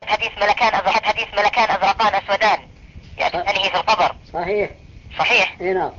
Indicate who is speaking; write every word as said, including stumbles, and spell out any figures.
Speaker 1: حديث ملكان أزرق حديث ملكان أزرقان أسودان يعني أنهي في القبر.
Speaker 2: صحيح.
Speaker 1: صحيح.
Speaker 2: اي نعم.